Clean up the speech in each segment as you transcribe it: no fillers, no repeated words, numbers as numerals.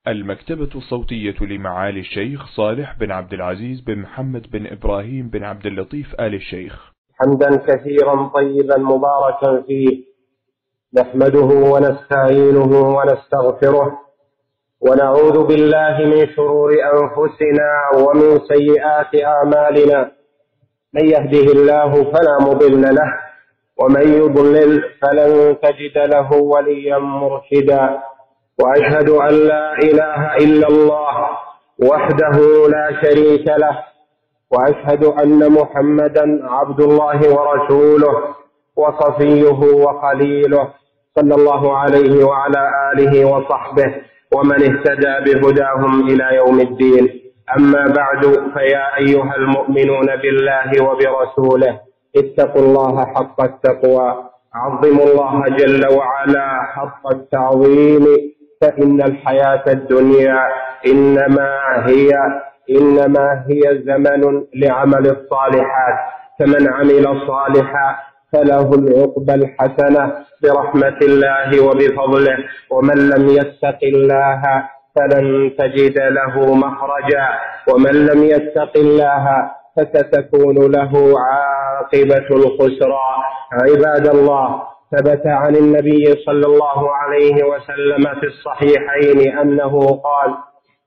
المكتبة الصوتية لمعالي الشيخ صالح بن عبد العزيز بن محمد بن إبراهيم بن عبد اللطيف آل الشيخ، حمدا كثيرا طيبا مباركا فيه، نحمده ونستعينه ونستغفره، ونعوذ بالله من شرور أنفسنا ومن سيئات أعمالنا. من يهده الله فلا مضل له، ومن يضلل فلن تجد له وليا مرشدا. وأشهد أن لا إله إلا الله وحده لا شريك له، وأشهد أن محمدا عبد الله ورسوله وصفيه وخليله، صلى الله عليه وعلى آله وصحبه ومن اهتدى بهداهم إلى يوم الدين. أما بعد، فيا أيها المؤمنون بالله وبرسوله اتقوا الله حق التقوى، عظموا الله جل وعلا حق التعظيم، فإن الحياة الدنيا إنما هي زمن لعمل الصالحات، فمن عمل صالحا فله العقبى الحسنة برحمة الله وبفضله، ومن لم يتق الله فلن تجد له مخرجا، ومن لم يتق الله فستكون له عاقبة الخسران. عباد الله، ثبت عن النبي صلى الله عليه وسلم في الصحيحين أنه قال: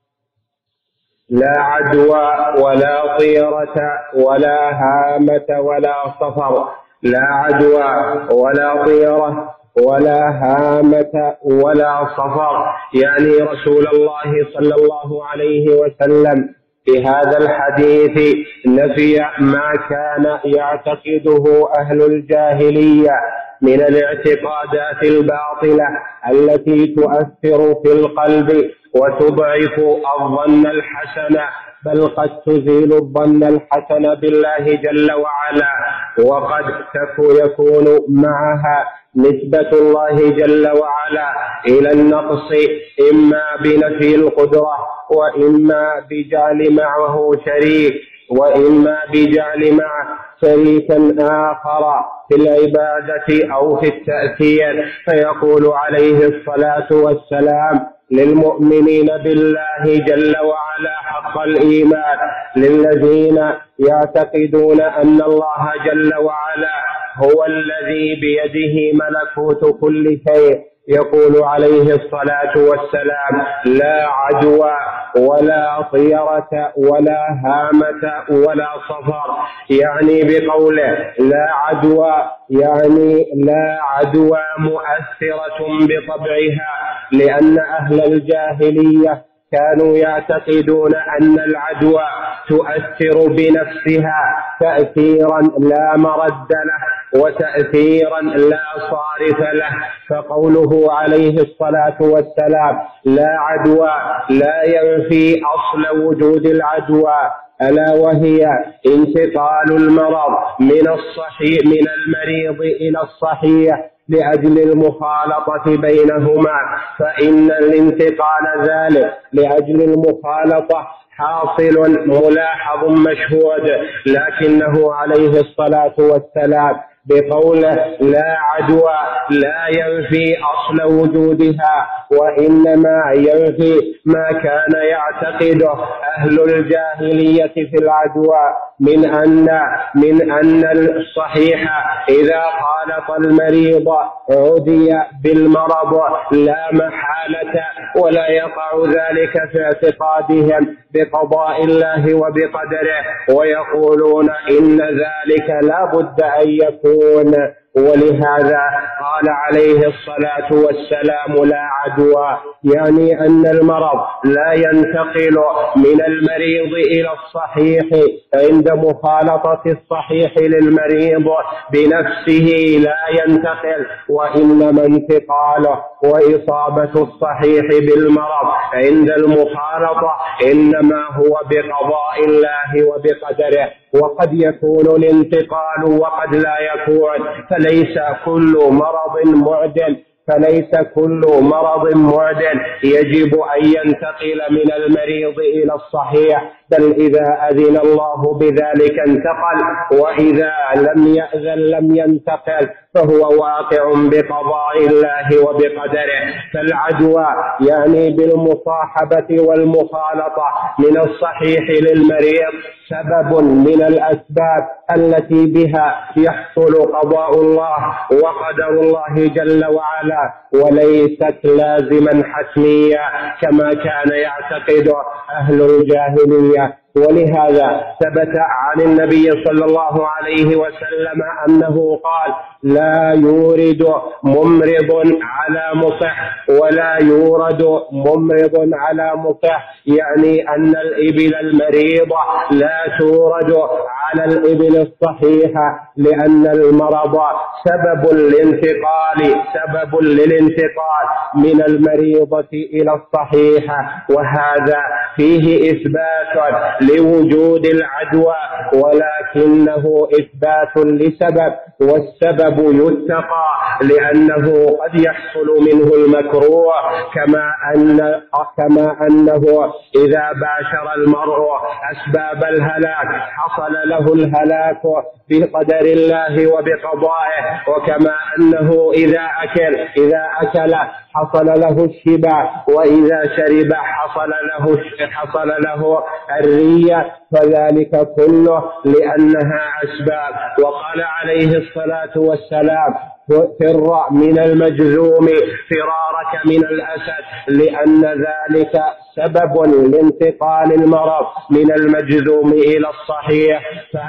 لا عدوى ولا طيرة ولا هامة ولا صفر. لا عدوى ولا طيرة ولا هامة ولا صفر، يعني رسول الله صلى الله عليه وسلم في هذا الحديث نفي ما كان يعتقده أهل الجاهلية من الاعتقادات الباطلة التي تؤثر في القلب وتضعف الظن الحسن، بل قد تزيل الظن الحسن بالله جل وعلا، وقد يكون معها نسبة الله جل وعلا إلى النقص، إما بنفي القدرة، وإما بجعل معه شريك، وإما بجعل معه شريكا آخر في العبادة أو في التأثير. فيقول عليه الصلاة والسلام للمؤمنين بالله جل وعلا حق الإيمان، للذين يعتقدون أن الله جل وعلا هو الذي بيده ملكوت كل شيء، يقول عليه الصلاة والسلام: لا عدوى ولا طيرة ولا هامة ولا صفر. يعني بقوله لا عدوى، يعني لا عدوى مؤثرة بطبعها، لأن أهل الجاهلية كانوا يعتقدون أن العدوى تؤثر بنفسها تأثيرا لا مرد له وتأثيرا لا صارف له. فقوله عليه الصلاة والسلام لا عدوى لا ينفي أصل وجود العدوى، ألا وهي انتقال المرض من المريض إلى الصحيح لأجل المخالطة بينهما، فإن الانتقال ذلك لأجل المخالطة حاصل ملاحظ مشهود، لكنه عليه الصلاة والسلام بقوله لا عدوى لا ينفي أصل وجودها، وإنما ينفي ما كان يعتقده أهل الجاهلية في العدوى من أن الصحيح إذا خالط المريض عدي بالمرض لا محالة، ولا يقع ذلك في اعتقادهم بقضاء الله وبقدره، ويقولون إن ذلك لا بد أن يكون. ولهذا قال عليه الصلاة والسلام لا عدوى، يعني أن المرض لا ينتقل من المريض إلى الصحيح عند مخالطة الصحيح للمريض بنفسه، لا ينتقل، وإنما انتقاله وإصابة الصحيح بالمرض عند المخالطة إنما هو بقضاء الله وبقدره، وقد يكون الانتقال وقد لا يكون، فليس كل مرض معدل يجب أن ينتقل من المريض إلى الصحيح، بل إذا أذن الله بذلك انتقل، وإذا لم يأذن لم ينتقل، فهو واقع بقضاء الله وبقدره. فالعدوى يعني بالمصاحبة والمخالطة من الصحيح للمريض سبب من الأسباب التي بها يحصل قضاء الله وقدر الله جل وعلا، وليست لازما حتميا كما كان يعتقد أهل الجاهلية. ولهذا ثبت عن النبي صلى الله عليه وسلم أنه قال: لا يورد ممرض على مصح ولا يورد ممرض على مصح، يعني أن الإبل المريضة لا تورد على الإبل الصحيحة، لأن المرض سبب للانتقال من المريضة إلى الصحيحة، وهذا فيه إثبات لوجود العدوى، ولكنه إثبات لسبب، والسبب يتقى لأنه قد يحصل منه المكروه، كما أنه إذا باشر المرء أسباب الهلاك حصل له الهلاك بقدر الله وبقضائه، وكما أنه إذا أكل حصل له الشبع، وإذا شرب حصل له الرية، فذلك كله لأنها أسباب. وقال عليه الصلاة والسلام: فر من المجذوم فرارك من الأسد، لأن ذلك سبب لانتقال المرض من المجذوم إلى الصحيح.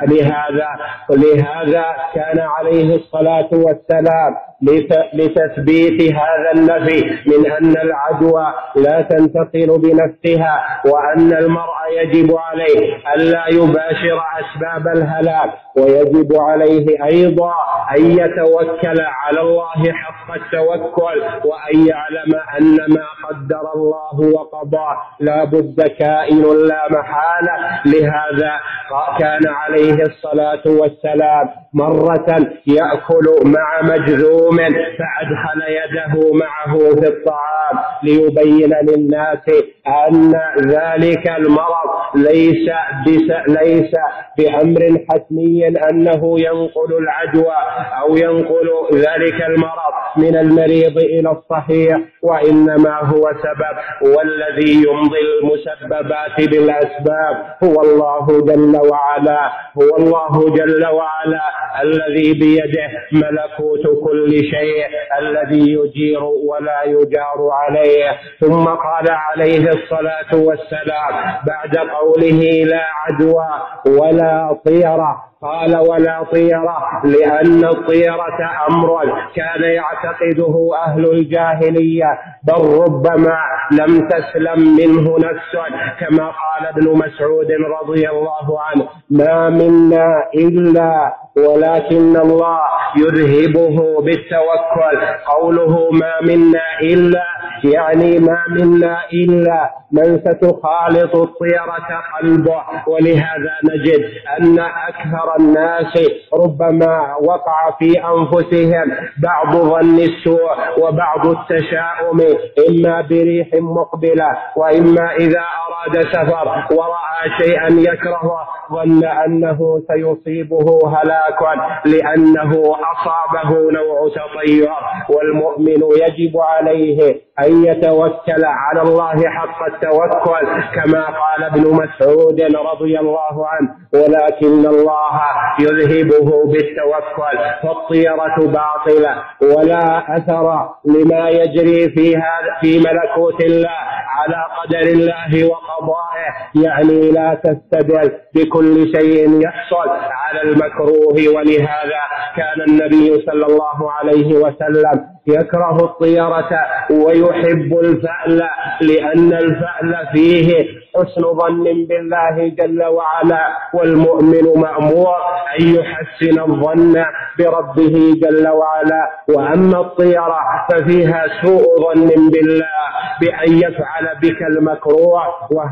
فلهذا كان عليه الصلاة والسلام لتثبيت هذا النفي من أن العدوى لا تنتقل بنفسها، وأن المرء يجب عليه ألا يباشر أسباب الهلاك، ويجب عليه أيضا أن يتوكل على الله حق التوكل، وأن يعلم أن ما قدر الله وقضاه لا بد كائن لا محالة. لهذا كان عليه الصلاة والسلام مرة يأكل مع مجذوم فأدخل يده معه في الطعام ليبين للناس أن ذلك المرض ليس بأمر حتمي أنه ينقل العدوى أو ينقل ذلك المرض من المريض إلى الصحيح، وإنما هو سبب، والذي يمضي المسببات بالأسباب هو الله جل وعلا الذي بيده ملكوت كل شيء، الذي يجير ولا يجار عليه. ثم قال عليه الصلاة والسلام بعد قوله: لا عدوى ولا طيرة، قال: ولا طيرة، لأن الطيرة أمر كان يعتقده أهل الجاهلية، بل ربما لم تسلم منه نفس، كما قال ابن مسعود رضي الله عنه: ما منا إلا ولكن الله يذهبه بالتوكل. قوله ما منا إلا يعني ما منا إلا من ستخالط الطيرة قلبه. ولهذا نجد أن أكثر الناس ربما وقع في أنفسهم بعض ظن السوء وبعض التشاؤم، إما بريح مقبلة، وإما إذا أراد سفر ورأى شيئا يكرهه ظن أنه سيصيبه هلاك لأنه أصابه نوع تطير. والمؤمن يجب عليه أن يتوكل على الله حق التوكل، كما قال ابن مسعود رضي الله عنه: ولكن الله يذهبه بالتوكل. فالطيرة باطلة ولا أثر لما يجري في ملكوت الله على قدر الله وقضائه، يعني لا تستدل بكل شيء يحصل على المكروه. ولهذا كان النبي صلى الله عليه وسلم يكره الطيرة ويحب الفأل، لأن الفأل فيه حسن ظن بالله جل وعلا، والمؤمن مأمور أن يحسن الظن بربه جل وعلا. وأما الطيرة ففيها سوء ظن بالله بأن يفعل بك المكروه، وبهذا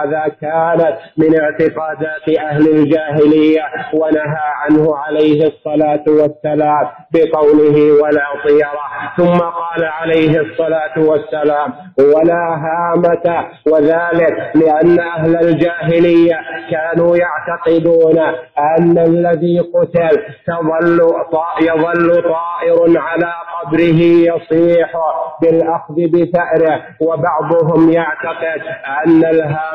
هذا كانت من اعتقادات أهل الجاهلية، ونهى عنه عليه الصلاة والسلام بقوله ولا طيرة. ثم قال عليه الصلاة والسلام ولا هامة، وذلك لأن أهل الجاهلية كانوا يعتقدون أن الذي قتل يظل طائر على قبره يصيح بالأخذ بثأره، وبعضهم يعتقد أن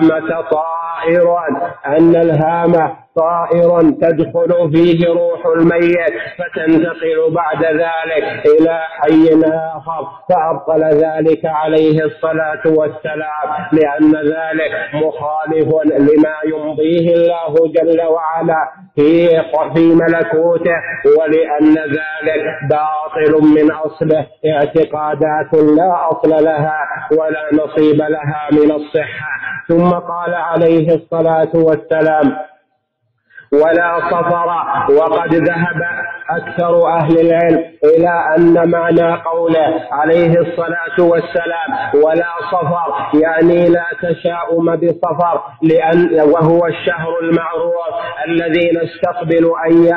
الهامة طائر تدخل فيه روح الميت فتنتقل بعد ذلك إلى حي آخر، فأبطل ذلك عليه الصلاة والسلام، لأن ذلك مخالف لما يمضيه الله جل وعلا في ملكوته، ولأن ذلك باطل من أصله، اعتقادات لا أصل لها ولا نصيب لها من الصحة. ثم قال عليه الصلاة والسلام ولا صفر. وقد ذهب أكثر أهل العلم إلى أن معنى قوله عليه الصلاة والسلام ولا صفر يعني لا تشاؤم بصفر، وهو الشهر المعروف الذي نستقبل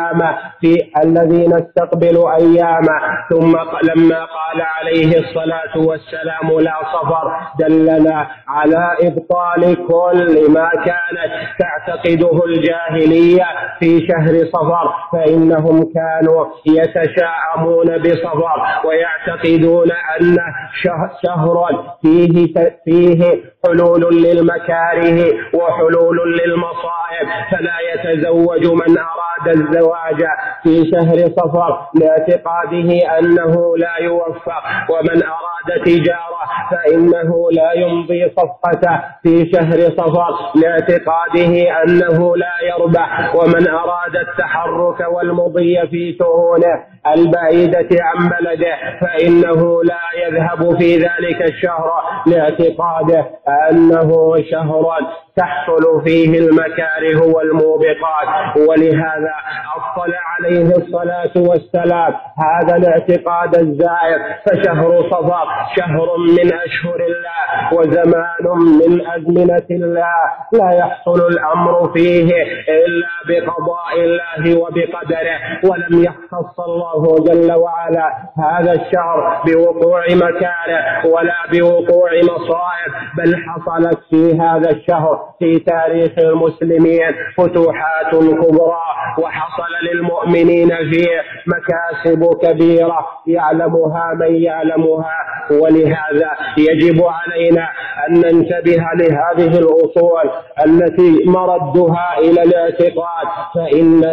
أيامه. ثم لما قال عليه الصلاة والسلام لا صفر دلنا على إبطال كل ما كانت تعتقده الجاهلية في شهر صفر، فإنهم كانوا يتشاءمون بصفر ويعتقدون أنه شهر فيه حلول للمكاره وحلول للمصائب، فلا يتزوج من أراد الزواج في شهر صفر لاعتقاده أنه لا يوفق، ومن أراد تجارة فإنه لا يمضي صفقته في شهر صفر لاعتقاده أنه لا يربح، ومن أراد التحرك والمضي في شؤونه البعيدة عن بلده فإنه لا يذهب في ذلك الشهر لاعتقاده أنه شهر تحصل فيه المكاره والموبقات. ولهذا أبطل عليه الصلاة والسلام هذا الاعتقاد الزائر، فشهر صفر شهر من أشهر الله وزمان من أزمنة الله، لا يحصل الأمر فيه إلا بقضاء الله وبقدره، ولم يختص الله جل وعلا هذا الشهر بوقوع مكاره ولا بوقوع مصائب، بل حصلت في هذا الشهر في تاريخ المسلمين فتوحات كبرى، وحصل للمؤمنين فيه مكاسب كبيرة يعلمها من يعلمها. ولهذا يجب علينا أن ننتبه لهذه الأصول التي مردها إلى الاعتقاد، فإن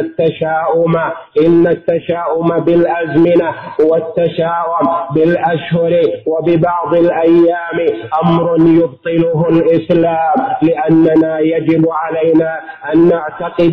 التشاؤم بالأزمنة والتشاؤم بالأشهر وببعض الأيام أمر يبطله الإسلام، لأننا يجب علينا أن نعتقد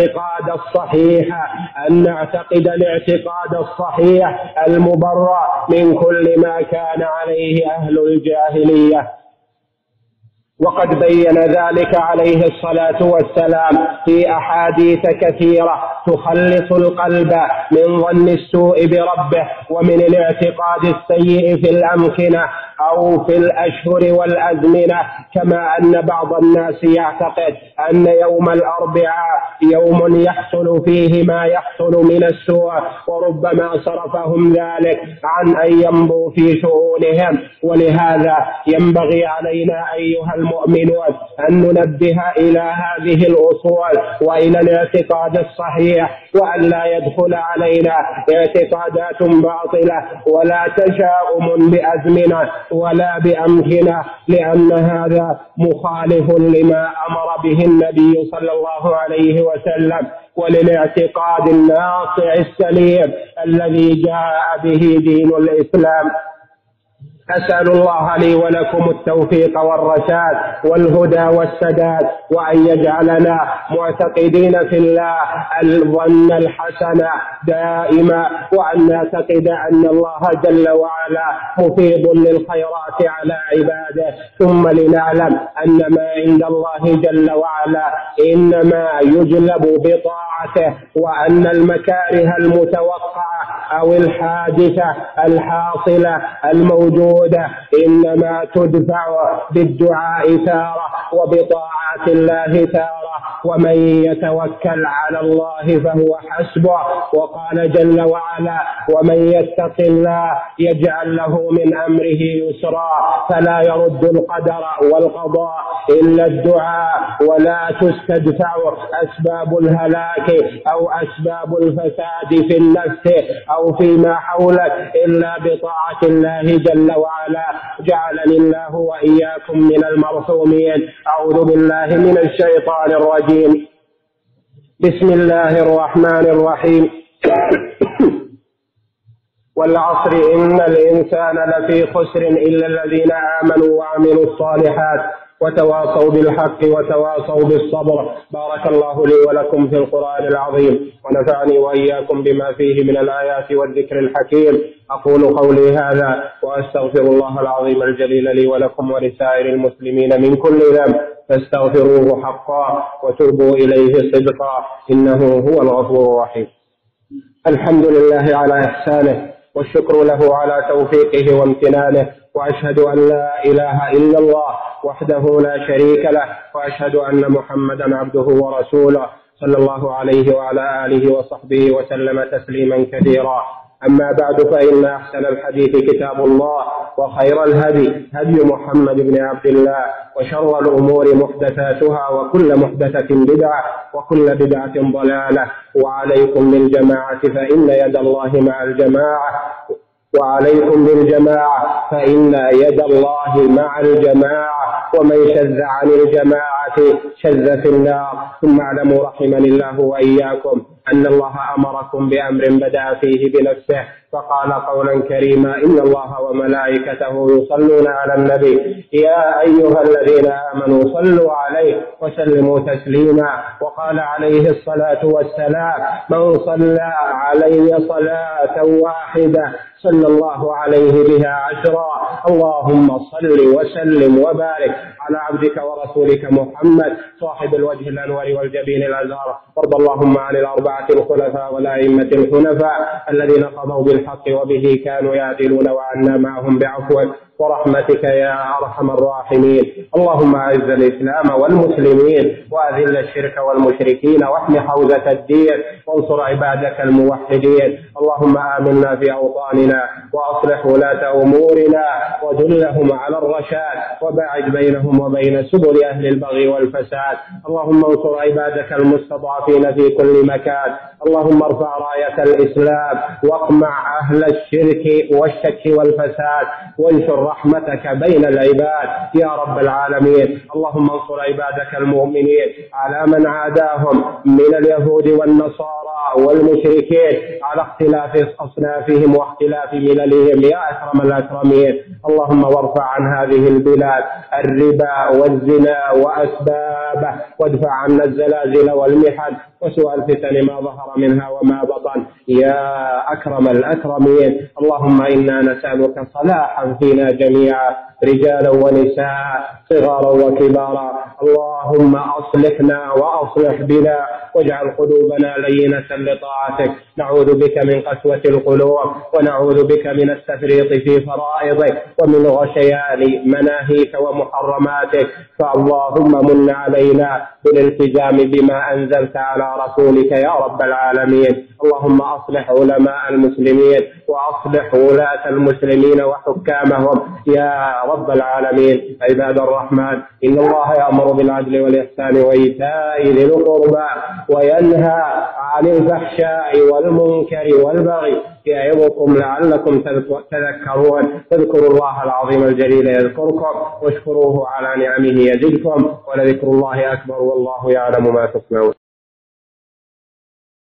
الاعتقاد الصحيح المبرأ من كل ما كان عليه أهل الجاهلية. وقد بين ذلك عليه الصلاة والسلام في أحاديث كثيرة تخلص القلب من ظن السوء بربه ومن الاعتقاد السيء في الأمكنة أو في الأشهر والأزمنة، كما أن بعض الناس يعتقد أن يوم الأربعاء يوم يحصل فيه ما يحصل من السوء، وربما صرفهم ذلك عن أن يمضوا في شؤونهم. ولهذا ينبغي علينا أيها المؤمنون أن ننبه إلى هذه الأصول وإلى الاعتقاد الصحيح، وأن لا يدخل علينا اعتقادات باطلة ولا تشاؤم بأزمنة ولا بأمكنة، لأن هذا مخالف لما أمر به النبي صلى الله عليه وسلم وللاعتقاد الناصع السليم الذي جاء به دين الإسلام. أسأل الله لي ولكم التوفيق والرشاد والهدى والسداد، وأن يجعلنا معتقدين في الله الظن الحسن دائما، وأن نعتقد أن الله جل وعلا مفيض للخيرات على عباده، ثم لنعلم أن ما عند الله جل وعلا إنما يجلب بطاعته، وأن المكاره المتوقعة أو الحادثة الحاصلة الموجودة إنما تدفع بالدعاء تارة وبطاعات بطاعة الله تارة، ومن يتوكل على الله فهو حسبه. وقال جل وعلا: ومن يتق الله يجعل له من أمره يسرا. فلا يرد القدر والقضاء إلا الدعاء، ولا تستدفع أسباب الهلاك أو أسباب الفساد في النفس أو فيما حولك إلا بطاعة الله جل وعلا. جعلني الله وإياكم من المرحومين. أعوذ بالله من الشيطان الرجيم. بسم الله الرحمن الرحيم. والعصر إن الإنسان لفي خسر إلا الذين آمنوا وعملوا الصالحات وتواصوا بالحق وتواصوا بالصبر. بارك الله لي ولكم في القرآن العظيم، ونفعني وإياكم بما فيه من الآيات والذكر الحكيم. أقول قولي هذا وأستغفر الله العظيم الجليل لي ولكم ولسائر المسلمين من كل ذنب، فاستغفروه حقا وتوبوا إليه صدقا، إنه هو الغفور الرحيم. الحمد لله على إحسانه، والشكر له على توفيقه وامتنانه، وأشهد أن لا إله إلا الله وحده لا شريك له، وأشهد أن محمدا عبده ورسوله صلى الله عليه وعلى آله وصحبه وسلم تسليما كثيرا. أما بعد، فإن أحسن الحديث كتاب الله، وخير الهدي هدي محمد بن عبد الله، وشر الأمور محدثاتها، وكل محدثة بدعة، وكل بدعة ضلالة. وعليكم بالجماعة فإن يد الله مع الجماعة، وعليكم بالجماعة فإن يد الله مع الجماعة، ومن شذ عن الجماعة شذ في النار. ثم اعلموا رحمني الله وإياكم أن الله أمركم بأمر بدأ فيه بنفسه، فقال قولا كريما: إن الله وملائكته يصلون على النبي يا أيها الذين آمنوا صلوا عليه وسلموا تسليما. وقال عليه الصلاة والسلام: من صلى علي صلاة واحدة صلى الله عليه بها 10. اللهم صل وسلم وبارك على عبدك ورسولك محمد صاحب الوجه الأنور والجبين الأزهر. وارض اللهم عن الأربعة الخلفاء والأئمة الحنفاء الذين قضوا بالحق وبه كانوا يعدلون، وعنا معهم بعفوك ورحمتك يا أرحم الراحمين. اللهم أعز الإسلام والمسلمين، وأذل الشرك والمشركين، واحم حوزة الدين، وانصر عبادك الموحدين. اللهم آمنا في أوطاننا، وأصلح ولاة أمورنا، ودلهم على الرشاد، وباعد بينهم وبين سبل أهل البغي والفساد. اللهم انصر عبادك المستضعفين في كل مكان. اللهم ارفع راية الإسلام، واقمع أهل الشرك والشك والفساد، وانشر رحمتك بين العباد يا رب العالمين. اللهم انصر عبادك المؤمنين على من عاداهم من اليهود والنصارى والمشركين على اختلاف أصنافهم واختلاف مللهم يا أكرم الأكرمين. اللهم وارفع عن هذه البلاد الربا والزنا وأسبابه، وادفع عنا الزلازل والمحن وسوء الفتن ما ظهر منها وما بطن يا أكرم الأكرمين. اللهم إنا نسألك صلاحا فينا جميعا، رجالا ونساء، صغارا وكبارا. اللهم أصلحنا وأصلح بنا، واجعل قلوبنا لينة لطاعتك. نعوذ بك من قسوة القلوب، ونعوذ بك من التفريط في فرائضك، ومن غشيان مناهيك ومحرماتك. فاللهم من علينا بالالتزام بما أنزلت على رسولك يا رب العالمين. اللهم أصلح علماء المسلمين، وأصلح ولاة المسلمين وحكامهم يا رب العالمين. عباد الرحمن، إن الله يأمر بالعدل والإحسان وإيتاء ذي القربى، وينهى عن الفحشاء والمنكر والبغي، يعظكم لعلكم تذكرون. اذكروا الله العظيم الجليل يذكركم، واشكروه على نعمه يزدكم، ولذكر الله أكبر، والله يعلم ما تصنعون.